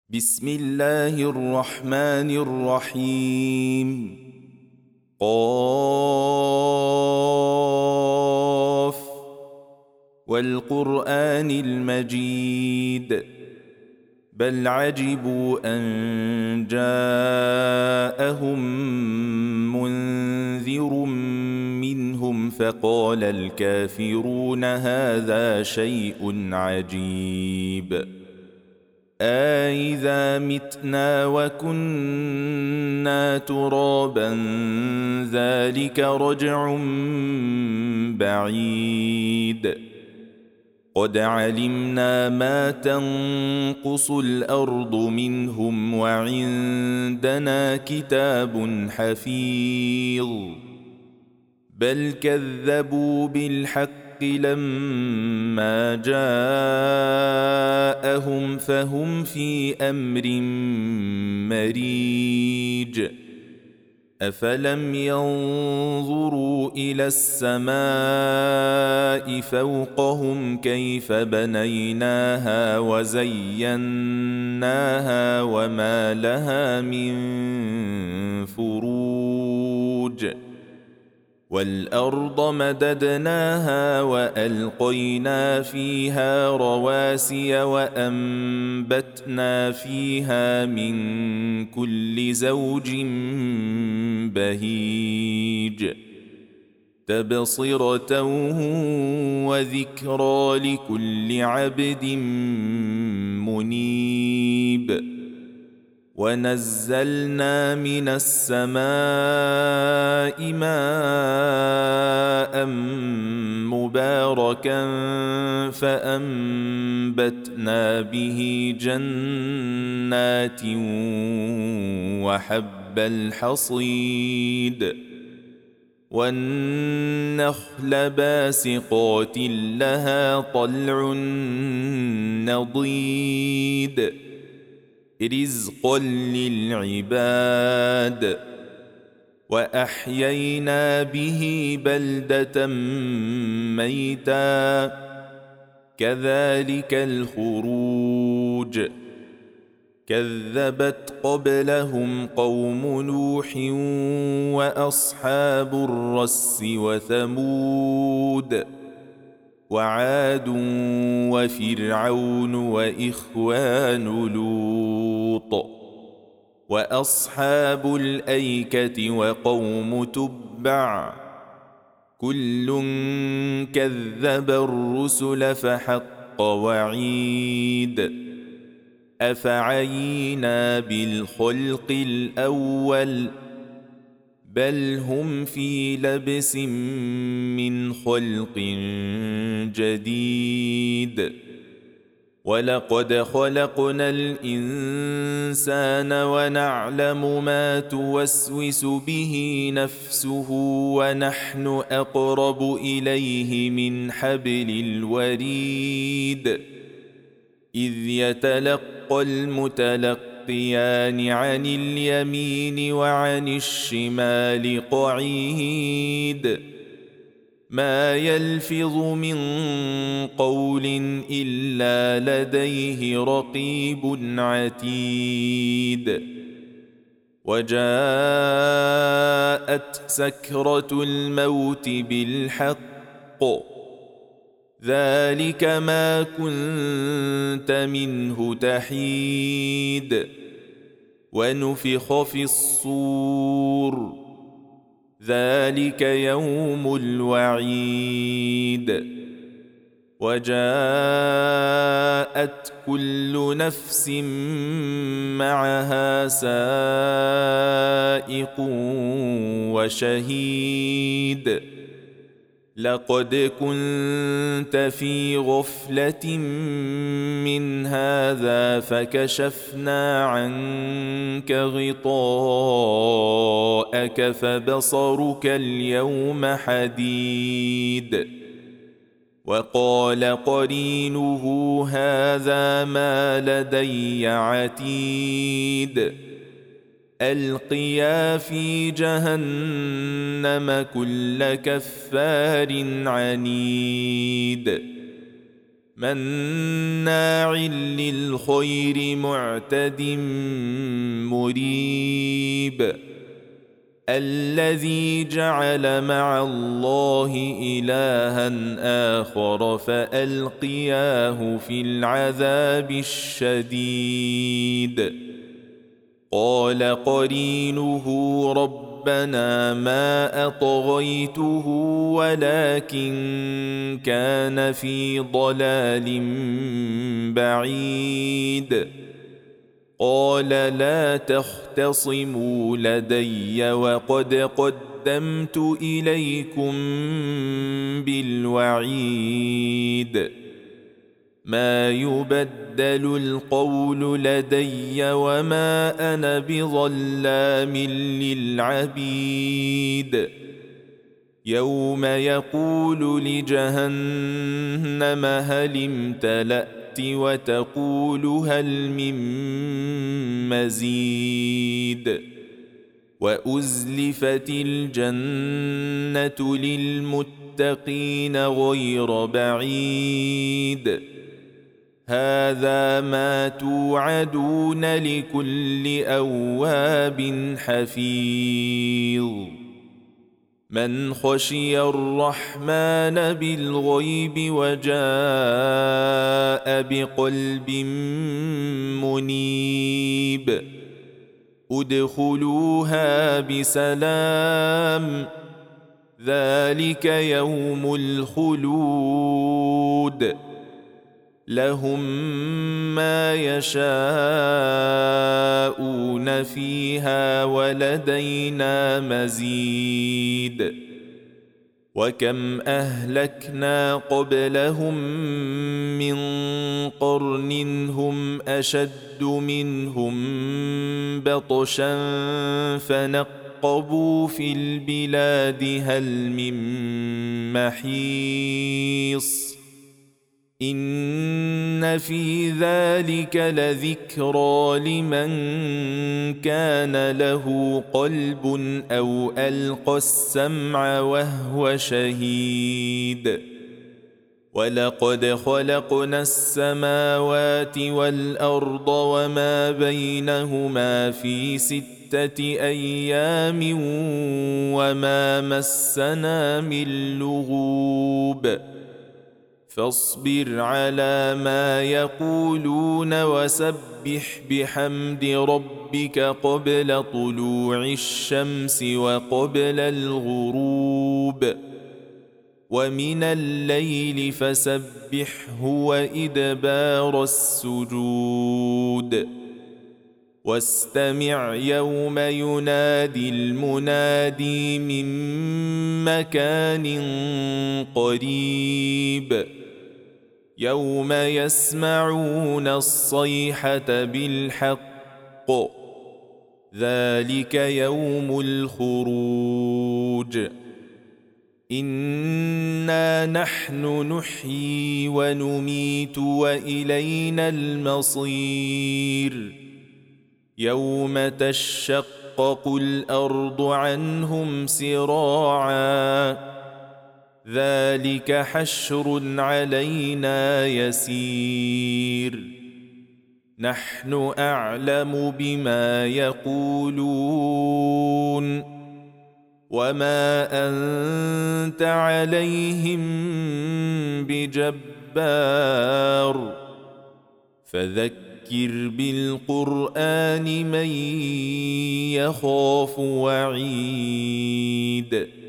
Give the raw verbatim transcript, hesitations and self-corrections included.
بسم الله الرحمن الرحيم. قاف والقرآن المجيد بل عجبوا أن جاءهم منذر منهم فقال الكافرون هذا شيء عجيب أإذا متنا وكنا ترابا ذلك رجع بعيد قد علمنا ما تنقص الأرض منهم وعندنا كتاب حفيظ بل كذبوا بالحق لما جاءهم فهم في أمر مريج أفلم ينظروا إلى السماء فوقهم كيف بنيناها وزيناها وما لها من فروج والأرض مددناها وألقينا فيها رواسي وأنبتنا فيها من كل زوج بهيج تبصرة وذكرى لكل عبد منيب ونزلنا من السماء ماء مباركا فأنبتنا به جنات وحب الحصيد والنخل باسقات لها طلع نضيد رزقا للعباد وأحيينا به بلدة ميتا كذلك الخروج كذبت قبلهم قوم نوح وأصحاب الرس وثمود وعاد وفرعون وإخوان لوط وأصحاب الأيكة وقوم تبع كل كذب الرسل فحق وعيد أفعينا بالخلق الأول بل هم في لبس من خلق جديد ولقد خلقنا الإنسان ونعلم ما توسوس به نفسه ونحن أقرب إليه من حبل الوريد إذ يتلقى المتلقيان عن اليمين وعن الشمال قعيد ما يلفظ من قول إلا لديه رقيب عتيد وجاءت سكرة الموت بالحق ذلك ما كنت منه تحيد ونفخ في الصور ذلك يوم الوعيد وجاءت كل نفس معها سائق وشهيد لقد كنت في غفلة من هذا فكشفنا عنك غطاءك فبصرك اليوم حديد وقال قرينه هذا ما لدي عتيد ألقيا في جهنم كل كفار عنيد مناع للخير معتد مريب الذي جعل مع الله إلها آخر فألقياه في العذاب الشديد قال قرينه ربنا ما أطغيته ولكن كان في ضلال بعيد قال لا تختصموا لدي وقد قدمت إليكم بالوعيد ما يبدل القول لدي وما أنا بظلام للعبيد يوم يقول لجهنم هل امتلأت وتقول هل من مزيد وأزلفت الجنة للمتقين غير بعيد هذا ما توعدون لكل أواب حفيظ من خشي الرحمن بالغيب وجاء بقلب منيب ادخلوها بسلام ذلك يوم الخلود لهم ما يشاءون فيها ولدينا مزيد وكم أهلكنا قبلهم من قرن هم أشد منهم بطشا فنقبوا في البلاد هل من محيص إن في ذلك لذكرى لمن كان له قلب أو ألقى السمع وهو شهيد ولقد خلقنا السماوات والأرض وما بينهما في ستة أيام وما مسنا من لغوب فاصبر على ما يقولون وسبح بحمد ربك قبل طلوع الشمس وقبل الغروب ومن الليل فسبحه وإدبار السجود واستمع يوم ينادي المنادي من مكان قريب يوم يسمعون الصيحة بالحق ذلك يوم الخروج إنا نحن نحيي ونميت وإلينا المصير يوم تشقق الأرض عنهم سراعا ذلك حشر علينا يسير نحن أعلم بما يقولون وما أنت عليهم بجبار فذكر بالقرآن من يخاف وعيد